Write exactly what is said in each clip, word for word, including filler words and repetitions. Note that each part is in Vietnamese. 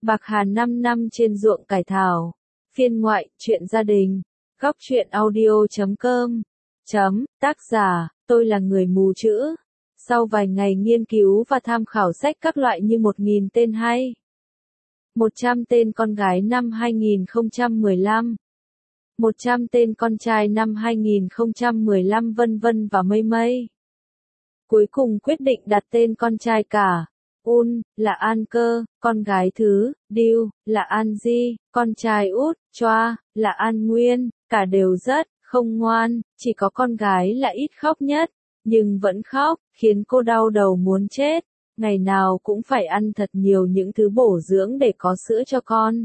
Bạc Hà năm năm trên ruộng cải thảo. Phiên ngoại, truyện gia đình. Góc truyện audio chấm com. Chấm, tác giả, tôi là người mù chữ. Sau vài ngày nghiên cứu và tham khảo sách các loại như một nghìn tên hay. một trăm tên con gái năm hai nghìn không trăm mười lăm. một trăm tên con trai năm hai nghìn không trăm mười lăm vân vân và mây mây. Cuối cùng quyết định đặt tên con trai cả. Un, là An Cơ, con gái thứ, Điêu, là An Di, con trai út, Choa, là An Nguyên, cả đều rất, không ngoan, chỉ có con gái là ít khóc nhất, nhưng vẫn khóc, khiến cô đau đầu muốn chết, ngày nào cũng phải ăn thật nhiều những thứ bổ dưỡng để có sữa cho con.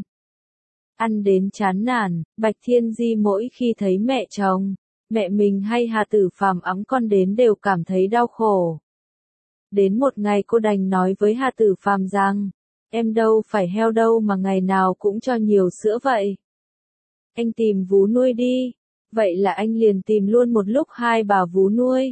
Ăn đến chán nản, Bạch Thiên Di mỗi khi thấy mẹ chồng, mẹ mình hay Hà Tử Phàm ẵm con đến đều cảm thấy đau khổ. Đến một ngày cô đành nói với Hà Tử Phàm rằng, em đâu phải heo đâu mà ngày nào cũng cho nhiều sữa vậy. Anh tìm vú nuôi đi. Vậy là anh liền tìm luôn một lúc hai bà vú nuôi.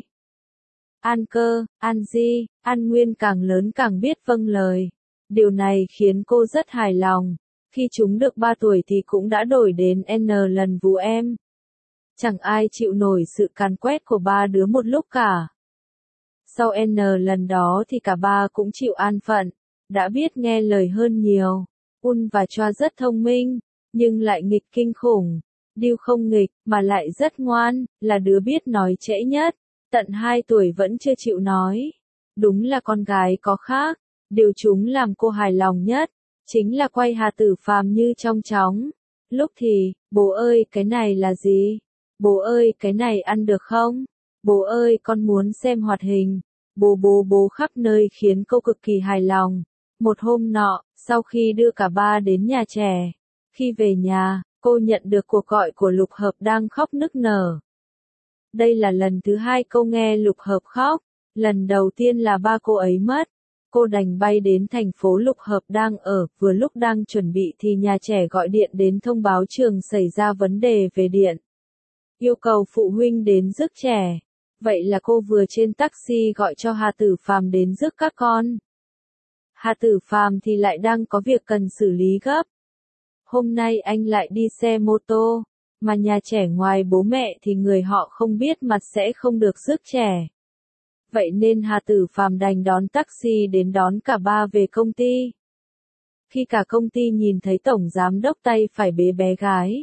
An Cơ, An Di, An Nguyên càng lớn càng biết vâng lời. Điều này khiến cô rất hài lòng. Khi chúng được ba tuổi thì cũng đã đổi đến N lần vú em. Chẳng ai chịu nổi sự càn quét của ba đứa một lúc cả. Sau N lần đó thì cả ba cũng chịu an phận, đã biết nghe lời hơn nhiều. Un và Choa rất thông minh, nhưng lại nghịch kinh khủng. Điêu không nghịch, mà lại rất ngoan, là đứa biết nói trễ nhất. Tận hai tuổi vẫn chưa chịu nói. Đúng là con gái có khác. Điều chúng làm cô hài lòng nhất, chính là quay Hà Tử Phàm như trong chóng. Lúc thì, bố ơi cái này là gì? Bố ơi cái này ăn được không? Bố ơi con muốn xem hoạt hình. Bố bố bố khắp nơi khiến cô cực kỳ hài lòng. Một hôm nọ, sau khi đưa cả ba đến nhà trẻ, khi về nhà, cô nhận được cuộc gọi của Lục Hợp đang khóc nức nở. Đây là lần thứ hai cô nghe Lục Hợp khóc. Lần đầu tiên là ba cô ấy mất. Cô đành bay đến thành phố Lục Hợp đang ở, vừa lúc đang chuẩn bị thì nhà trẻ gọi điện đến thông báo trường xảy ra vấn đề về điện. Yêu cầu phụ huynh đến rước trẻ. Vậy là cô vừa trên taxi gọi cho Hà Tử Phàm đến rước các con. Hà Tử Phàm thì lại đang có việc cần xử lý gấp. Hôm nay anh lại đi xe mô tô, mà nhà trẻ ngoài bố mẹ thì người họ không biết mặt sẽ không được rước trẻ. Vậy nên Hà Tử Phàm đành đón taxi đến đón cả ba về công ty. Khi cả công ty nhìn thấy tổng giám đốc tay phải bế bé gái,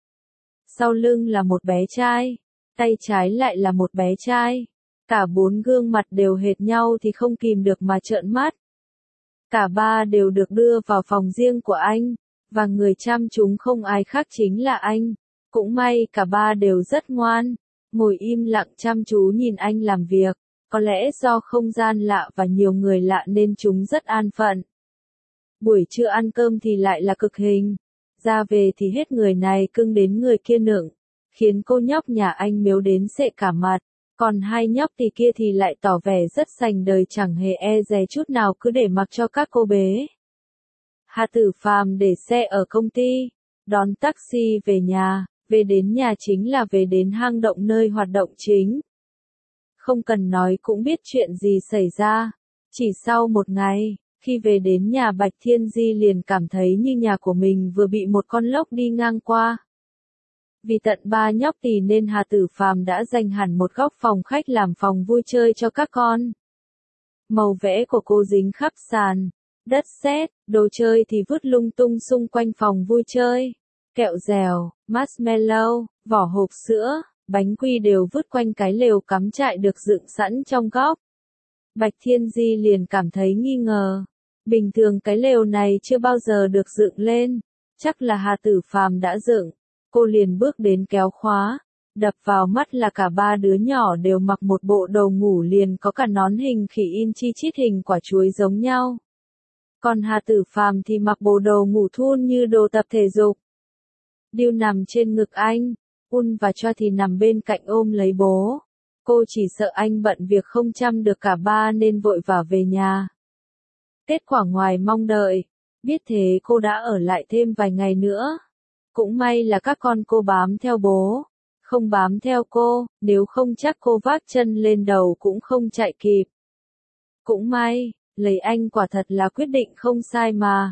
sau lưng là một bé trai, tay trái lại là một bé trai. Cả bốn gương mặt đều hệt nhau thì không kìm được mà trợn mắt. Cả ba đều được đưa vào phòng riêng của anh, và người chăm chúng không ai khác chính là anh. Cũng may cả ba đều rất ngoan, ngồi im lặng chăm chú nhìn anh làm việc. Có lẽ do không gian lạ và nhiều người lạ nên chúng rất an phận. Buổi trưa ăn cơm thì lại là cực hình. Ra về thì hết người này cưng đến người kia nựng, khiến cô nhóc nhà anh mếu đến sệ cả mặt. Còn hai nhóc thì kia thì lại tỏ vẻ rất sành đời chẳng hề e dè chút nào cứ để mặc cho các cô bế. Hà Tử Phàm để xe ở công ty, đón taxi về nhà, về đến nhà chính là về đến hang động nơi hoạt động chính. Không cần nói cũng biết chuyện gì xảy ra. Chỉ sau một ngày, khi về đến nhà Bạch Thiên Di liền cảm thấy như nhà của mình vừa bị một con lốc đi ngang qua. Vì tận ba nhóc tì nên Hà Tử Phàm đã dành hẳn một góc phòng khách làm phòng vui chơi cho các con. Màu vẽ của cô dính khắp sàn, đất sét, đồ chơi thì vứt lung tung xung quanh phòng vui chơi. Kẹo dẻo, marshmallow, vỏ hộp sữa, bánh quy đều vứt quanh cái lều cắm trại được dựng sẵn trong góc. Bạch Thiên Di liền cảm thấy nghi ngờ. Bình thường cái lều này chưa bao giờ được dựng lên. Chắc là Hà Tử Phàm đã dựng. Cô liền bước đến kéo khóa. Đập vào mắt là cả ba đứa nhỏ đều mặc một bộ đồ ngủ liền có cả nón hình khỉ in chi chít hình quả chuối giống nhau. Còn Hà Tử Phàm thì mặc bộ đồ ngủ thun như đồ tập thể dục. Điêu nằm trên ngực anh. Un và Choa thì nằm bên cạnh ôm lấy bố. Cô chỉ sợ anh bận việc không chăm được cả ba nên vội vã về nhà. Kết quả ngoài mong đợi. Biết thế cô đã ở lại thêm vài ngày nữa. Cũng may là các con cô bám theo bố. Không bám theo cô, nếu không chắc cô vác chân lên đầu cũng không chạy kịp. Cũng may, lấy anh quả thật là quyết định không sai mà.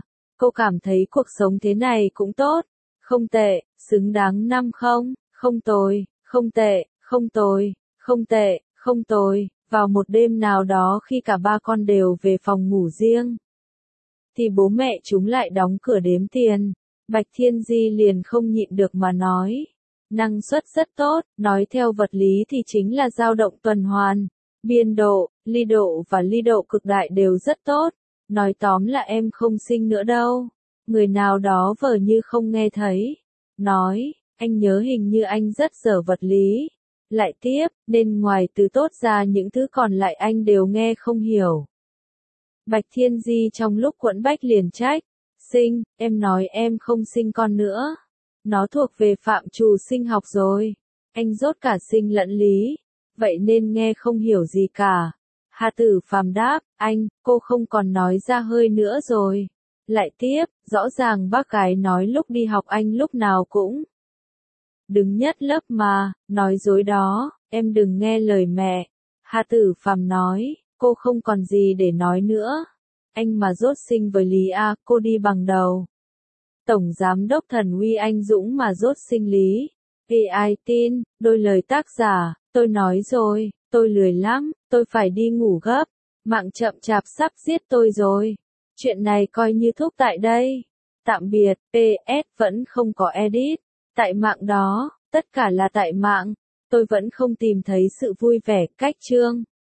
cô cảm thấy cuộc sống thế này cũng tốt. Không tệ, xứng đáng năm không, không tồi, không tệ, không tồi, không tệ, không tồi. Vào một đêm nào đó khi cả ba con đều về phòng ngủ riêng, thì bố mẹ chúng lại đóng cửa đếm tiền. Bạch Thiên Di liền không nhịn được mà nói. Năng suất rất tốt, nói theo vật lý thì chính là dao động tuần hoàn. Biên độ, ly độ và ly độ cực đại đều rất tốt. Nói tóm là em không sinh nữa đâu. Người nào đó vờ như không nghe thấy. Nói, anh nhớ hình như anh rất dở vật lý. Lại tiếp, nên ngoài từ tốt ra những thứ còn lại anh đều nghe không hiểu. Bạch Thiên Di trong lúc quẫn bách liền trách. Sinh, em nói em không sinh con nữa. Nó thuộc về phạm trù sinh học rồi. Anh rốt cả sinh lẫn lý. Vậy nên nghe không hiểu gì cả. Hà Tử Phàm đáp, anh, cô không còn nói ra hơi nữa rồi. Lại tiếp, rõ ràng bác gái nói lúc đi học anh lúc nào cũng đứng nhất lớp mà, nói dối đó, em đừng nghe lời mẹ. Hà Tử Phàm nói, cô không còn gì để nói nữa. Anh mà dốt sinh với Lý A, cô đi bằng đầu. Tổng Giám đốc Thần Uy Anh Dũng mà dốt sinh Lý. Ê ai tin, đôi lời tác giả, tôi nói rồi, tôi lười lắm, tôi phải đi ngủ gấp. Mạng chậm chạp sắp giết tôi rồi. Chuyện này coi như thúc tại đây. Tạm biệt, pê ét vẫn không có edit. Tại mạng đó, tất cả là tại mạng. Tôi vẫn không tìm thấy sự vui vẻ, cách chương.